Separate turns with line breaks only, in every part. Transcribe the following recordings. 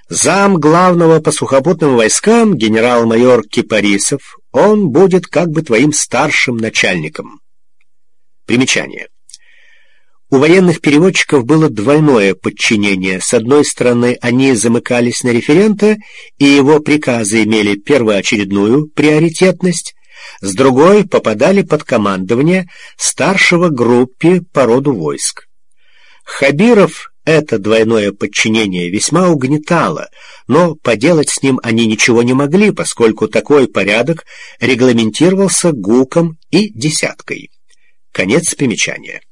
Зам главного по сухопутным войскам генерал-майор Кипарисов, он будет как бы твоим старшим начальником. Примечание. У военных переводчиков было двойное подчинение. С одной стороны, они замыкались на референта, и его приказы имели первоочередную приоритетность, с другой попадали под командование старшего группе по роду войск. Хабиров это двойное подчинение весьма угнетало, но поделать с ним они ничего не могли, поскольку такой порядок регламентировался гуком и десяткой. Конец примечания.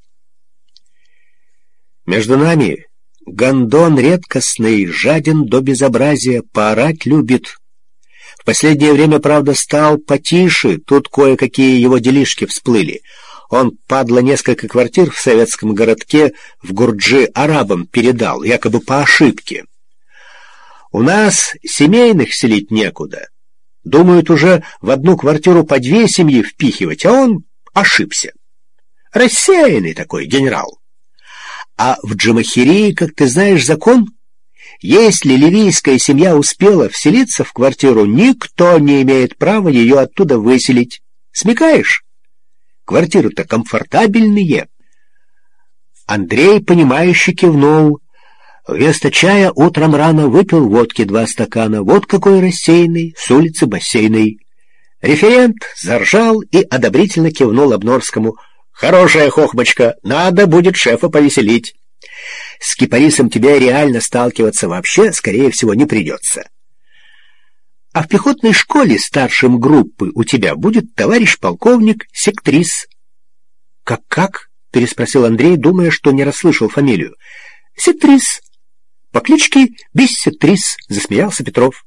Между нами гондон редкостный, жаден до безобразия, поорать любит. В последнее время, правда, стал потише, тут кое-какие его делишки всплыли. Он, падла, несколько квартир в советском городке в Гурджи арабам передал, якобы по ошибке. У нас семейных селить некуда. Думают уже в одну квартиру по 2 семьи впихивать, а он ошибся. Рассеянный такой генерал. А в Джамахирии, как ты знаешь, закон. Если ливийская семья успела вселиться в квартиру, никто не имеет права ее оттуда выселить. Смекаешь? Квартиры-то комфортабельные. Андрей, понимающе кивнул. Вместо чая утром рано выпил водки 2 стакана. Вот какой рассеянный, с улицы Бассейной. Референт заржал и одобрительно кивнул Обнорскому. Хорошая хохмочка, надо будет шефа повеселить. С Кипарисом тебе реально сталкиваться вообще, скорее всего, не придется. А в пехотной школе старшим группы у тебя будет товарищ полковник Сектрис. Как? Переспросил Андрей, думая, что не расслышал фамилию. Сектрис. По кличке Биссектрис, засмеялся Петров.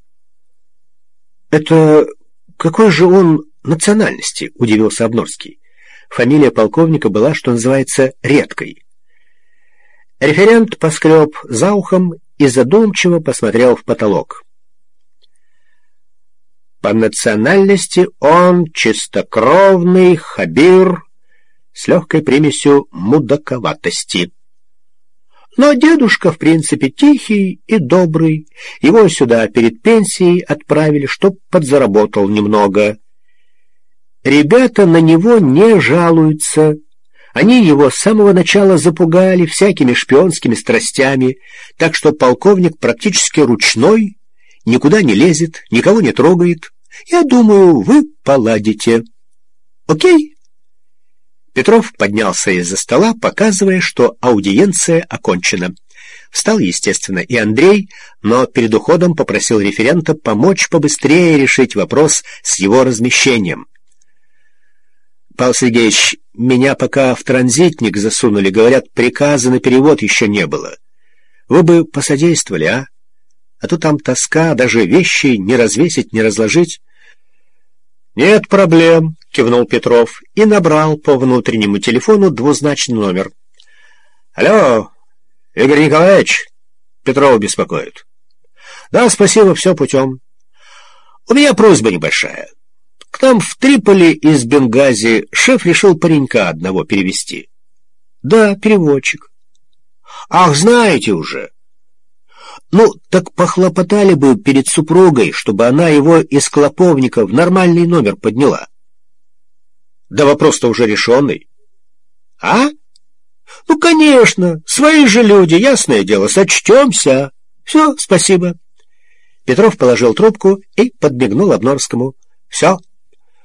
Это какой же он национальности, удивился Обнорский. Фамилия полковника была, что называется, редкой. Референт поскреб за ухом и задумчиво посмотрел в потолок. По национальности он чистокровный хабир с легкой примесью мудаковатости. Но дедушка, в принципе, тихий и добрый. Его сюда перед пенсией отправили, чтоб подзаработал немного. Ребята на него не жалуются. Они его с самого начала запугали всякими шпионскими страстями, так что полковник практически ручной, никуда не лезет, никого не трогает. Я думаю, вы поладите. Окей? Петров поднялся из-за стола, показывая, что аудиенция окончена. Встал, естественно, и Андрей, но перед уходом попросил референта помочь побыстрее решить вопрос с его размещением. Павел Сергеевич, меня пока в транзитник засунули, говорят, приказа на перевод еще не было. Вы бы посодействовали, а? А то там тоска, даже вещи не развесить, не разложить. Нет проблем, кивнул Петров и набрал по внутреннему телефону 2-значный номер. Алло, Игорь Николаевич, Петрова беспокоит. Да, спасибо, все путем. У меня просьба небольшая. К нам в Триполи из Бенгази шеф решил паренька одного перевести. Да, переводчик. Ах, знаете уже. Ну, так похлопотали бы перед супругой, чтобы она его из Клоповника в нормальный номер подняла. Да вопрос-то уже решенный. А? Ну, конечно, свои же люди, ясное дело, сочтемся. Все, спасибо. Петров положил трубку и подмигнул Обнорскому. Все.